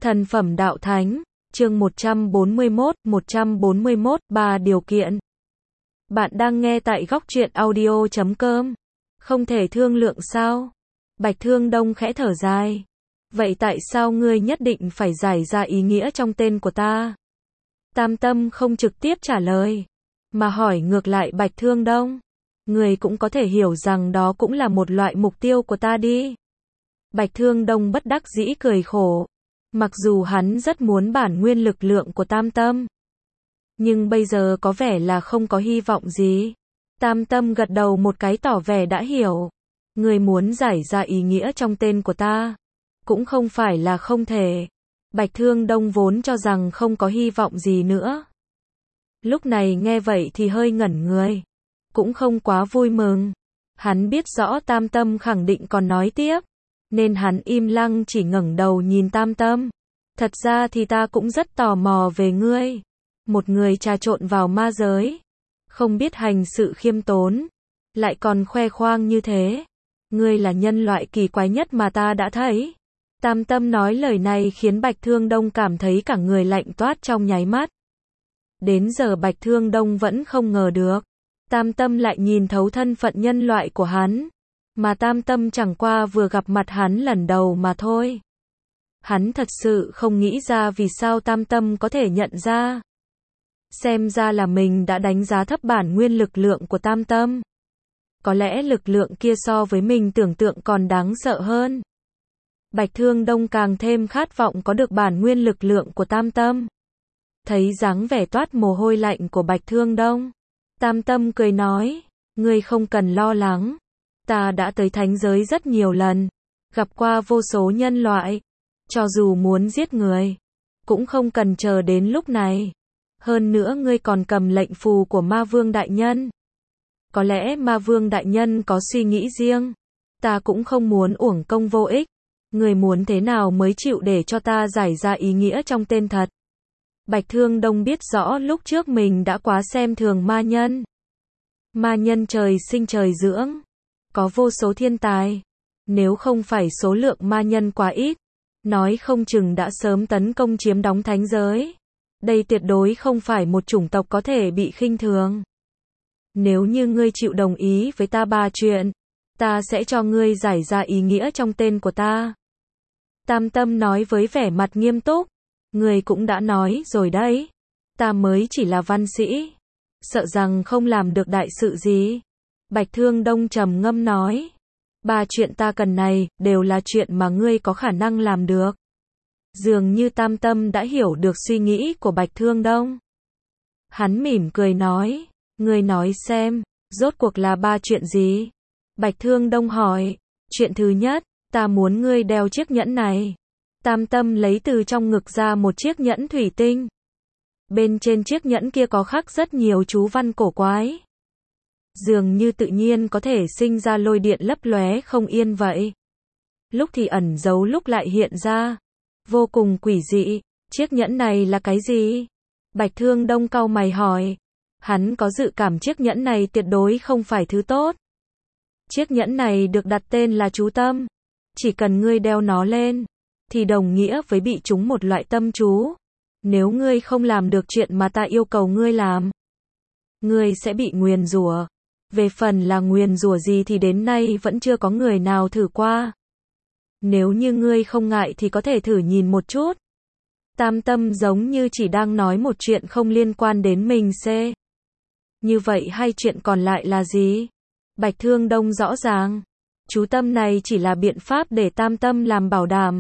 Thần phẩm đạo thánh, chương 141, 3 điều kiện. Bạn đang nghe tại góc truyện audio.com. Không thể thương lượng sao? Bạch Thương Đông khẽ thở dài. Vậy tại sao ngươi nhất định phải giải ra ý nghĩa trong tên của ta? Tam Tâm không trực tiếp trả lời, mà hỏi ngược lại Bạch Thương Đông. Ngươi cũng có thể hiểu rằng đó cũng là một loại mục tiêu của ta đi. Bạch Thương Đông bất đắc dĩ cười khổ. Mặc dù hắn rất muốn bản nguyên lực lượng của Tam Tâm, nhưng bây giờ có vẻ là không có hy vọng gì. Tam Tâm gật đầu một cái tỏ vẻ đã hiểu. Ngươi muốn giải ra ý nghĩa trong tên của ta, cũng không phải là không thể. Bạch Thương Đông vốn cho rằng không có hy vọng gì nữa. Lúc này nghe vậy thì hơi ngẩn người, cũng không quá vui mừng. Hắn biết rõ Tam Tâm khẳng định còn nói tiếp, nên hắn im lặng chỉ ngẩng đầu nhìn Tam Tâm. Thật ra thì ta cũng rất tò mò về ngươi. Một người trà trộn vào ma giới, không biết hành sự khiêm tốn, lại còn khoe khoang như thế. Ngươi là nhân loại kỳ quái nhất mà ta đã thấy. Tam Tâm nói lời này khiến Bạch Thương Đông cảm thấy cả người lạnh toát trong nháy mắt. Đến giờ Bạch Thương Đông vẫn không ngờ được Tam Tâm lại nhìn thấu thân phận nhân loại của hắn. Mà Tam Tâm chẳng qua vừa gặp mặt hắn lần đầu mà thôi. Hắn thật sự không nghĩ ra vì sao Tam Tâm có thể nhận ra. Xem ra là mình đã đánh giá thấp bản nguyên lực lượng của Tam Tâm. Có lẽ lực lượng kia so với mình tưởng tượng còn đáng sợ hơn. Bạch Thương Đông càng thêm khát vọng có được bản nguyên lực lượng của Tam Tâm. Thấy dáng vẻ toát mồ hôi lạnh của Bạch Thương Đông, Tam Tâm cười nói, ngươi không cần lo lắng. Ta đã tới thánh giới rất nhiều lần, gặp qua vô số nhân loại. Cho dù muốn giết người, cũng không cần chờ đến lúc này. Hơn nữa ngươi còn cầm lệnh phù của Ma Vương Đại Nhân. Có lẽ Ma Vương Đại Nhân có suy nghĩ riêng. Ta cũng không muốn uổng công vô ích. Ngươi muốn thế nào mới chịu để cho ta giải ra ý nghĩa trong tên thật? Bạch Thương Đông biết rõ lúc trước mình đã quá xem thường ma nhân. Ma nhân trời sinh trời dưỡng, có vô số thiên tài. Nếu không phải số lượng ma nhân quá ít, nói không chừng đã sớm tấn công chiếm đóng thánh giới. Đây tuyệt đối không phải một chủng tộc có thể bị khinh thường. Nếu như ngươi chịu đồng ý với ta 3 chuyện, ta sẽ cho ngươi giải ra ý nghĩa trong tên của ta. Tam Tâm nói với vẻ mặt nghiêm túc. Ngươi cũng đã nói rồi đấy. Ta mới chỉ là văn sĩ, sợ rằng không làm được đại sự gì. Bạch Thương Đông trầm ngâm nói. 3 chuyện ta cần này, đều là chuyện mà ngươi có khả năng làm được. Dường như Tam Tâm đã hiểu được suy nghĩ của Bạch Thương Đông. Hắn mỉm cười nói, ngươi nói xem, rốt cuộc là 3 chuyện gì? Bạch Thương Đông hỏi, chuyện thứ nhất, ta muốn ngươi đeo chiếc nhẫn này. Tam Tâm lấy từ trong ngực ra một chiếc nhẫn thủy tinh. Bên trên chiếc nhẫn kia có khắc rất nhiều chú văn cổ quái. Dường như tự nhiên có thể sinh ra lôi điện lấp lóe không yên vậy. Lúc thì ẩn giấu lúc lại hiện ra. Vô cùng quỷ dị. Chiếc nhẫn này là cái gì? Bạch Thương Đông cau mày hỏi. Hắn có dự cảm chiếc nhẫn này tuyệt đối không phải thứ tốt. Chiếc nhẫn này được đặt tên là chú tâm. Chỉ cần ngươi đeo nó lên, thì đồng nghĩa với bị trúng một loại tâm chú. Nếu ngươi không làm được chuyện mà ta yêu cầu ngươi làm, ngươi sẽ bị nguyền rủa. Về phần là nguyền rủa gì thì đến nay vẫn chưa có người nào thử qua. Nếu như ngươi không ngại thì có thể thử nhìn một chút. Tam Tâm giống như chỉ đang nói một chuyện không liên quan đến mình c. Như vậy hai chuyện còn lại là gì? Bạch Thương Đông rõ ràng. Chú tâm này chỉ là biện pháp để Tam Tâm làm bảo đảm.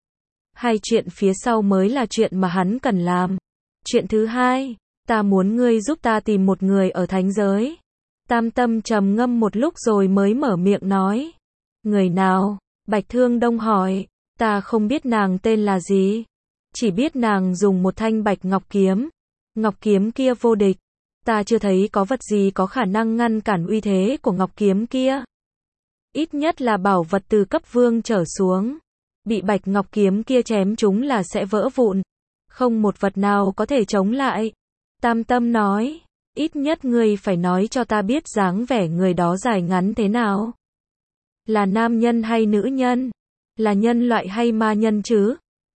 2 chuyện phía sau mới là chuyện mà hắn cần làm. Chuyện thứ hai, ta muốn ngươi giúp ta tìm một người ở thánh giới. Tam Tâm trầm ngâm một lúc rồi mới mở miệng nói. Người nào? Bạch Thương Đông hỏi. Ta không biết nàng tên là gì. Chỉ biết nàng dùng một thanh bạch ngọc kiếm. Ngọc kiếm kia vô địch. Ta chưa thấy có vật gì có khả năng ngăn cản uy thế của ngọc kiếm kia. Ít nhất là bảo vật từ cấp vương trở xuống. Bị bạch ngọc kiếm kia chém chúng là sẽ vỡ vụn. Không một vật nào có thể chống lại. Tam Tâm nói. Ít nhất ngươi phải nói cho ta biết dáng vẻ người đó dài ngắn thế nào. Là nam nhân hay nữ nhân? Là nhân loại hay ma nhân chứ?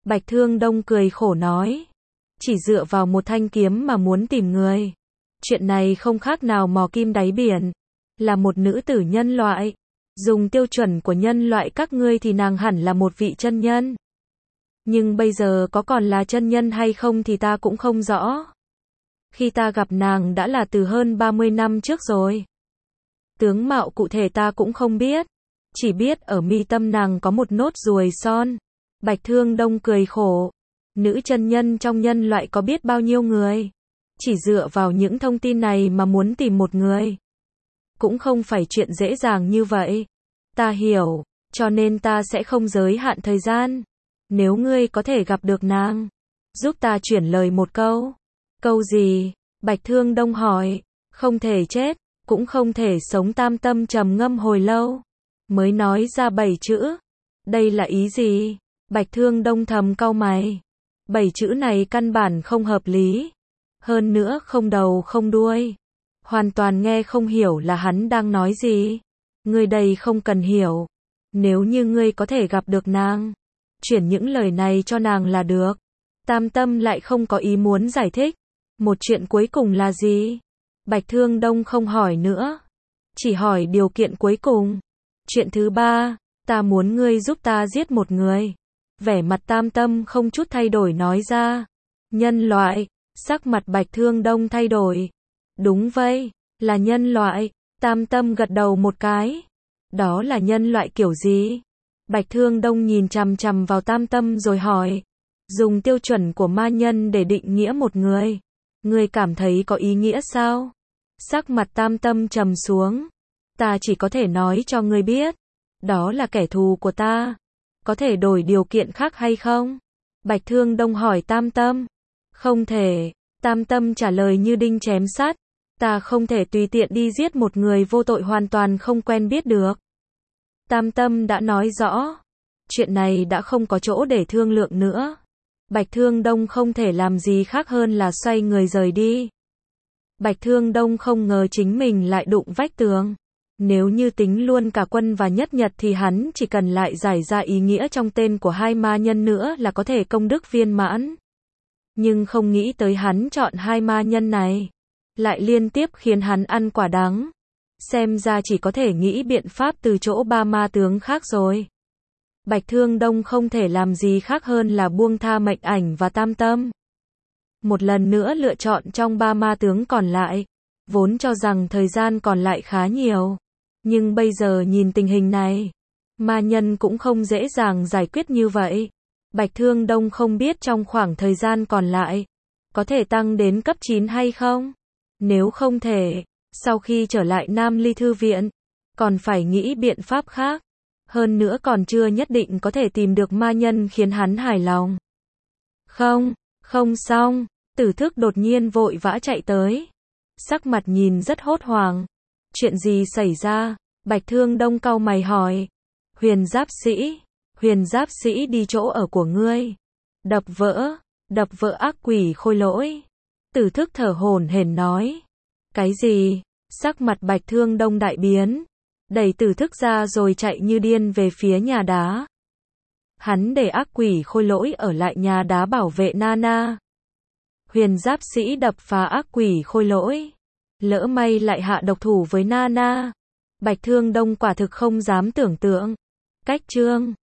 Bạch Thương Đông cười khổ nói. Chỉ dựa vào một thanh kiếm mà muốn tìm người. Chuyện này không khác nào mò kim đáy biển. Là một nữ tử nhân loại. Dùng tiêu chuẩn của nhân loại các ngươi thì nàng hẳn là một vị chân nhân. Nhưng bây giờ có còn là chân nhân hay không thì ta cũng không rõ. Khi ta gặp nàng đã là từ hơn 30 năm trước rồi. Tướng mạo cụ thể ta cũng không biết. Chỉ biết ở mi tâm nàng có một nốt ruồi son. Bạch Thương Đông cười khổ. Nữ chân nhân trong nhân loại có biết bao nhiêu người. Chỉ dựa vào những thông tin này mà muốn tìm một người. Cũng không phải chuyện dễ dàng như vậy. Ta hiểu, cho nên ta sẽ không giới hạn thời gian. Nếu ngươi có thể gặp được nàng, giúp ta chuyển lời một câu. Câu gì? Bạch Thương Đông hỏi. Không thể chết, cũng không thể sống. Tam Tâm trầm ngâm hồi lâu, mới nói ra 7 chữ. Đây là ý gì? Bạch Thương Đông thầm cau mày. 7 chữ này căn bản không hợp lý. Hơn nữa không đầu không đuôi. Hoàn toàn nghe không hiểu là hắn đang nói gì. Ngươi đây không cần hiểu. Nếu như ngươi có thể gặp được nàng, chuyển những lời này cho nàng là được. Tam Tâm lại không có ý muốn giải thích. Một chuyện cuối cùng là gì? Bạch Thương Đông không hỏi nữa. Chỉ hỏi điều kiện cuối cùng. Chuyện thứ 3, ta muốn ngươi giúp ta giết một người. Vẻ mặt Tam Tâm không chút thay đổi nói ra. Nhân loại. Sắc mặt Bạch Thương Đông thay đổi. Đúng vậy, là nhân loại. Tam Tâm gật đầu một cái. Đó là nhân loại kiểu gì? Bạch Thương Đông nhìn chằm chằm vào Tam Tâm rồi hỏi. Dùng tiêu chuẩn của ma nhân để định nghĩa một người. Ngươi cảm thấy có ý nghĩa sao? Sắc mặt Tam Tâm trầm xuống. Ta chỉ có thể nói cho ngươi biết. Đó là kẻ thù của ta. Có thể đổi điều kiện khác hay không? Bạch Thương Đông hỏi Tam Tâm. Không thể. Tam Tâm trả lời như đinh chém sắt. Ta không thể tùy tiện đi giết một người vô tội hoàn toàn không quen biết được. Tam Tâm đã nói rõ. Chuyện này đã không có chỗ để thương lượng nữa. Bạch Thương Đông không thể làm gì khác hơn là xoay người rời đi. Bạch Thương Đông không ngờ chính mình lại đụng vách tường. Nếu như tính luôn cả Quân và Nhất Nhật thì hắn chỉ cần lại giải ra ý nghĩa trong tên của hai ma nhân nữa là có thể công đức viên mãn. Nhưng không nghĩ tới hắn chọn hai ma nhân này. Lại liên tiếp khiến hắn ăn quả đắng. Xem ra chỉ có thể nghĩ biện pháp từ chỗ ba ma tướng khác rồi. Bạch Thương Đông không thể làm gì khác hơn là buông tha Mệnh Ảnh và Tam Tâm. Một lần nữa lựa chọn trong ba ma tướng còn lại. Vốn cho rằng thời gian còn lại khá nhiều. Nhưng bây giờ nhìn tình hình này, ma nhân cũng không dễ dàng giải quyết như vậy. Bạch Thương Đông không biết trong khoảng thời gian còn lại, có thể tăng đến cấp 9 hay không? Nếu không thể, sau khi trở lại Nam Ly Thư Viện, còn phải nghĩ biện pháp khác. Hơn nữa còn chưa nhất định có thể tìm được ma nhân khiến hắn hài lòng. Không xong, Tử Thức đột nhiên vội vã chạy tới. Sắc mặt nhìn rất hốt hoảng. Chuyện gì xảy ra? Bạch Thương Đông cau mày hỏi. Huyền Giáp Sĩ đi chỗ ở của ngươi. Đập vỡ ác quỷ khôi lỗi. Tử Thức thở hổn hển nói. Cái gì? Sắc mặt Bạch Thương Đông đại biến. Đẩy Tử Thức ra rồi chạy như điên về phía nhà đá. Hắn để ác quỷ khôi lỗi ở lại nhà đá bảo vệ Nana. Huyền Giáp Sĩ đập phá ác quỷ khôi lỗi. Lỡ may lại hạ độc thủ với Nana. Bạch Thương Đông quả thực không dám tưởng tượng. Cách chương